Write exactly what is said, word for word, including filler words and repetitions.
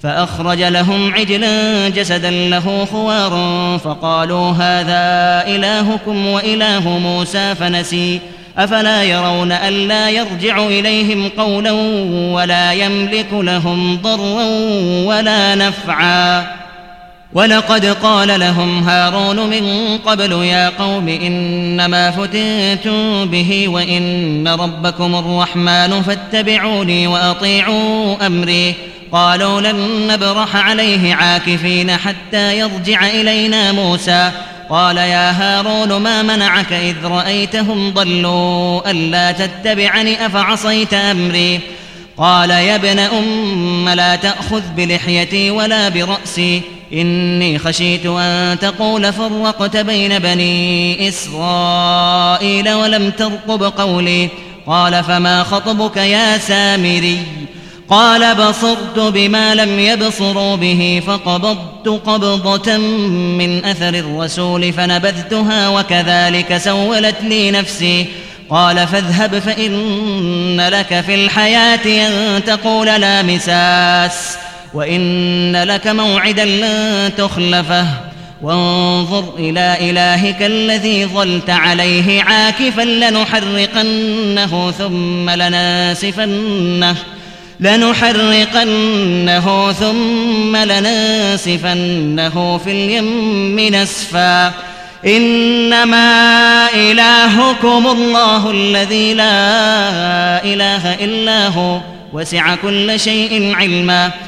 فأخرج لهم عجلا جسدا له خوار فقالوا هذا إلهكم وإله موسى فنسي أفلا يرون ألا يرجع إليهم قولا ولا يملك لهم ضرا ولا نفعا ولقد قال لهم هارون من قبل يا قوم إنما فتنتم به وإن ربكم الرحمن فاتبعوني وأطيعوا أمري قالوا لن نبرح عليه عاكفين حتى يرجع إلينا موسى قال يا هارون ما منعك إذ رأيتهم ضلوا ألا تتبعني أفعصيت أمري قال يا ابن أم لا تأخذ بلحيتي ولا برأسي إني خشيت أن تقول فرقت بين بني إسرائيل ولم ترقب قولي قال فما خطبك يا سامري قال بصرت بما لم يبصروا به فقبضت قبضة من أثر الرسول فنبذتها وكذلك سولت لي نفسي قال فاذهب فإن لك في الحياة أن تقول لا مساس وإن لك موعدا لن تخلفه وانظر إلى إلهك الذي ظلت عليه عاكفا لنحرقنه ثم لناسفنه لنحرقنه ثم لننسفنه في اليم نسفا إنما إلهكم الله الذي لا إله إلا هو وسع كل شيء علما